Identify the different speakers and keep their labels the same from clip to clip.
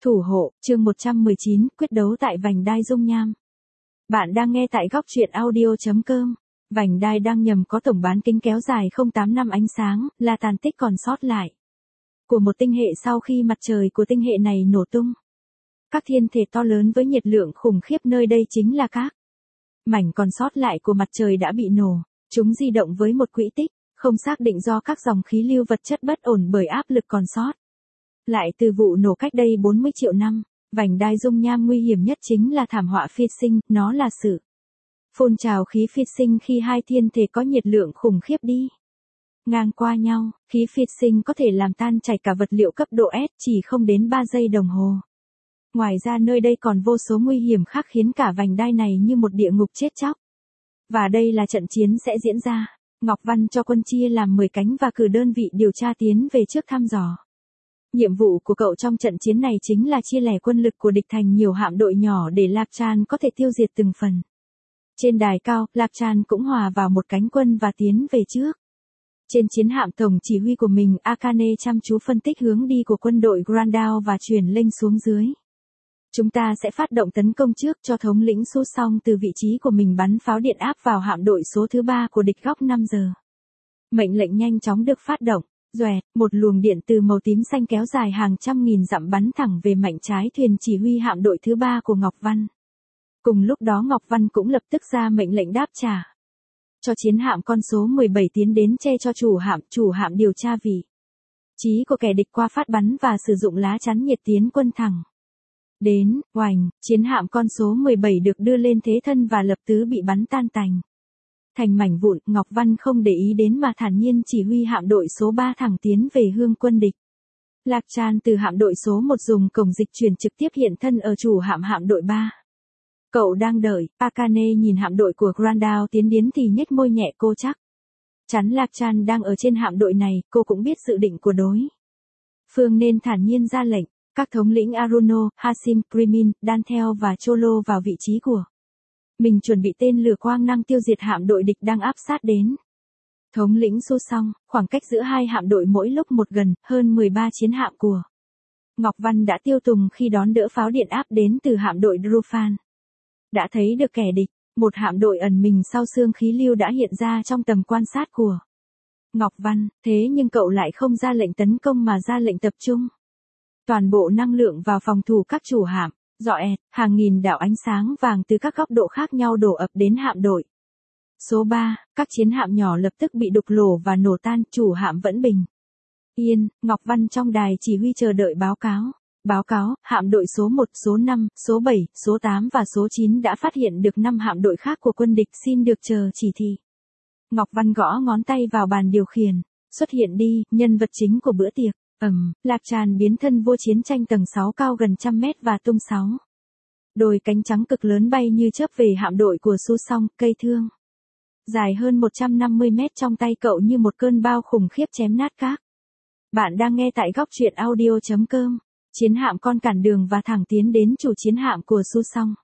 Speaker 1: Thủ hộ, chương 119, quyết đấu tại vành đai dung nham. Bạn đang nghe tại góc truyện audio.com. Vành đai đang nhầm có tổng bán kính kéo dài 0,8 năm ánh sáng, là tàn tích còn sót lại của một tinh hệ sau khi mặt trời của tinh hệ này nổ tung. Các thiên thể to lớn với nhiệt lượng khủng khiếp nơi đây chính là các mảnh còn sót lại của mặt trời đã bị nổ. Chúng di động với một quỹ tích không xác định do các dòng khí lưu vật chất bất ổn bởi áp lực còn sót lại từ vụ nổ cách đây 40 triệu năm. Vành đai dung nham nguy hiểm nhất chính là thảm họa phi sinh, nó là sự phun trào khí phi sinh khi hai thiên thể có nhiệt lượng khủng khiếp đi ngang qua nhau. Khí phi sinh có thể làm tan chảy cả vật liệu cấp độ S chỉ không đến 3 giây đồng hồ. Ngoài ra nơi đây còn vô số nguy hiểm khác khiến cả vành đai này như một địa ngục chết chóc. Và đây là trận chiến sẽ diễn ra. Ngọc Văn cho quân chia làm 10 cánh và cử đơn vị điều tra tiến về trước thăm dò. Nhiệm vụ của cậu trong trận chiến này chính là chia lẻ quân lực của địch thành nhiều hạm đội nhỏ để Lạc Tràn có thể tiêu diệt từng phần. Trên đài cao, Lạc Tràn cũng hòa vào một cánh quân và tiến về trước. Trên chiến hạm tổng chỉ huy của mình, Akane chăm chú phân tích hướng đi của quân đội Grandao và truyền lệnh xuống dưới. Chúng ta sẽ phát động tấn công trước cho thống lĩnh Su Song từ vị trí của mình bắn pháo điện áp vào hạm đội số thứ 3 của địch góc 5 giờ. Mệnh lệnh nhanh chóng được phát động. Doẹt, một luồng điện từ màu tím xanh kéo dài hàng trăm nghìn dặm bắn thẳng về mảnh trái thuyền chỉ huy hạm đội thứ 3 của Ngọc Văn. Cùng lúc đó Ngọc Văn cũng lập tức ra mệnh lệnh đáp trả cho chiến hạm con số 17 tiến đến che cho chủ hạm điều tra vị trí của kẻ địch qua phát bắn và sử dụng lá chắn nhiệt tiến quân thẳng đến. Oành, chiến hạm con số 17 được đưa lên thế thân và lập tức bị bắn tan thành mảnh vụn. Ngọc Văn không để ý đến mà thản nhiên chỉ huy hạm đội số 3 thẳng tiến về hương quân địch. Lạc Tràn từ hạm đội số 1 dùng cổng dịch chuyển trực tiếp hiện thân ở chủ hạm đội 3. Cậu đang đợi. Akane nhìn hạm đội của Grandao tiến đến thì nhếch môi nhẹ, cô chắc chắn Lạc Tràn đang ở trên hạm đội này. Cô cũng biết dự định của đối phương nên thản nhiên ra lệnh. Các thống lĩnh Aruno, Hashim, Primin, Dantel và Cholo vào vị trí của mình chuẩn bị tên lửa quang năng tiêu diệt hạm đội địch đang áp sát đến. Thống lĩnh Su Song, khoảng cách giữa hai hạm đội mỗi lúc một gần hơn 13 chiến hạm của Ngọc Văn đã tiêu tùng khi đón đỡ pháo điện áp đến từ hạm đội Drufan. Đã thấy được kẻ địch, một hạm đội ẩn mình sau xương khí lưu đã hiện ra trong tầm quan sát của Ngọc Văn, thế nhưng cậu lại không ra lệnh tấn công mà ra lệnh tập trung toàn bộ năng lượng vào phòng thủ các chủ hạm. Dọa, hàng nghìn đạo ánh sáng vàng từ các góc độ khác nhau đổ ập đến hạm đội số 3, các chiến hạm nhỏ lập tức bị đục lỗ và nổ tan, chủ hạm vẫn bình yên. Ngọc Văn trong đài chỉ huy chờ đợi báo cáo. Báo cáo, hạm đội số 1, số 5, số 7, số 8 và số 9 đã phát hiện được 5 hạm đội khác của quân địch, xin được chờ chỉ thị. Ngọc Văn gõ ngón tay vào bàn điều khiển. Xuất hiện đi, nhân vật chính của bữa tiệc. Lạc Tràn biến thân vua chiến tranh tầng 6 cao gần 100 mét và tung 6 đôi cánh trắng cực lớn bay như chớp về hạm đội của Su Song. Cây thương dài hơn 150 mét trong tay cậu như một cơn bao khủng khiếp chém nát các. Bạn đang nghe tại góc truyện audio.com. Chiến hạm con cản đường và thẳng tiến đến chủ chiến hạm của Su Song.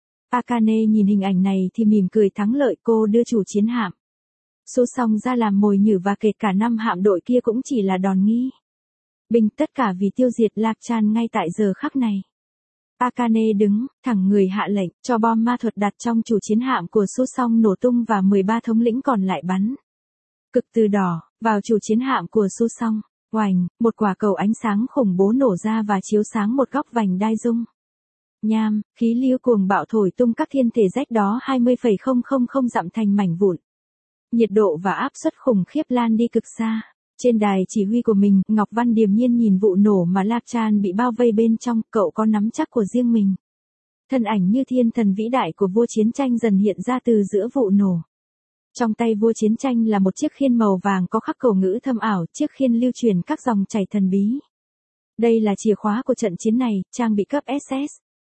Speaker 1: Akane nhìn hình ảnh này thì mỉm cười thắng lợi. Cô đưa chủ chiến hạm Su Song ra làm mồi nhử và kể cả 5 hạm đội kia cũng chỉ là đòn nghi binh, tất cả vì tiêu diệt Lạc Tràn ngay tại giờ khắc này. Akane đứng thẳng người hạ lệnh cho bom ma thuật đặt trong chủ chiến hạm của Su Song nổ tung và 13 thống lĩnh còn lại bắn cực từ đỏ vào chủ chiến hạm của Su Song. Oành, một quả cầu ánh sáng khủng bố nổ ra và chiếu sáng một góc vành đai dung nham. Khí lưu cuồng bạo thổi tung các thiên thể rách đó 20,000 dặm thành mảnh vụn. Nhiệt độ và áp suất khủng khiếp lan đi cực xa. Trên đài chỉ huy của mình, Ngọc Văn điềm nhiên nhìn vụ nổ mà Lạc Tràn bị bao vây bên trong. Cậu có nắm chắc của riêng mình. Thân ảnh như thiên thần vĩ đại của vua chiến tranh dần hiện ra từ giữa vụ nổ. Trong tay vua chiến tranh là một chiếc khiên màu vàng có khắc cầu ngữ thâm ảo, chiếc khiên lưu truyền các dòng chảy thần bí. Đây là chìa khóa của trận chiến này, trang bị cấp SS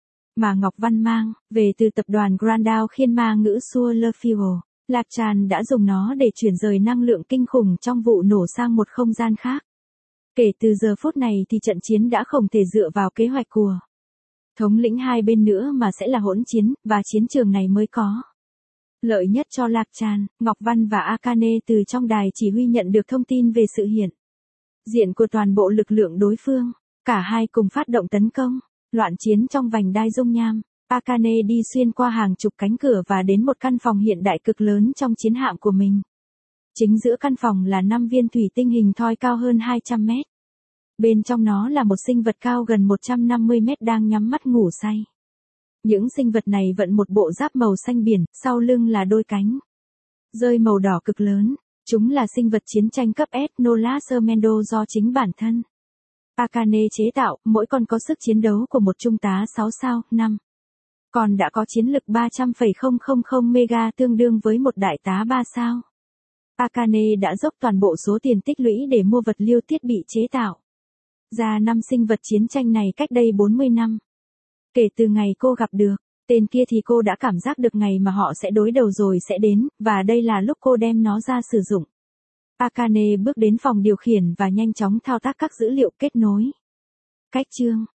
Speaker 1: mà Ngọc Văn mang về từ tập đoàn Grandao, khiên ma ngữ Sur le Feu. Lạc Tràn đã dùng nó để chuyển rời năng lượng kinh khủng trong vụ nổ sang một không gian khác. Kể từ giờ phút này thì trận chiến đã không thể dựa vào kế hoạch của thống lĩnh hai bên nữa mà sẽ là hỗn chiến, và chiến trường này mới có lợi nhất cho Lạc Tràn. Ngọc Văn và Akane từ trong đài chỉ huy nhận được thông tin về sự hiện diện của toàn bộ lực lượng đối phương. Cả hai cùng phát động tấn công. Loạn chiến trong vành đai dung nham. Akane đi xuyên qua hàng chục cánh cửa và đến một căn phòng hiện đại cực lớn trong chiến hạm của mình. Chính giữa căn phòng là 5 viên thủy tinh hình thoi cao hơn 200 mét. Bên trong nó là một sinh vật cao gần 150 mét đang nhắm mắt ngủ say. Những sinh vật này vận một bộ giáp màu xanh biển, sau lưng là đôi cánh rơi màu đỏ cực lớn. Chúng là sinh vật chiến tranh cấp S Nola Sermendo do chính bản thân Akane chế tạo, mỗi con có sức chiến đấu của một trung tá 6 sao, 5. Còn đã có chiến lực 300,000 mega tương đương với một đại tá 3 sao. Akane đã dốc toàn bộ số tiền tích lũy để mua vật liệu thiết bị chế tạo ra 5 sinh vật chiến tranh này cách đây 40 năm. Kể từ ngày cô gặp được tên kia thì cô đã cảm giác được ngày mà họ sẽ đối đầu rồi sẽ đến, và đây là lúc cô đem nó ra sử dụng. Akane bước đến phòng điều khiển và nhanh chóng thao tác các dữ liệu kết nối. Cách chương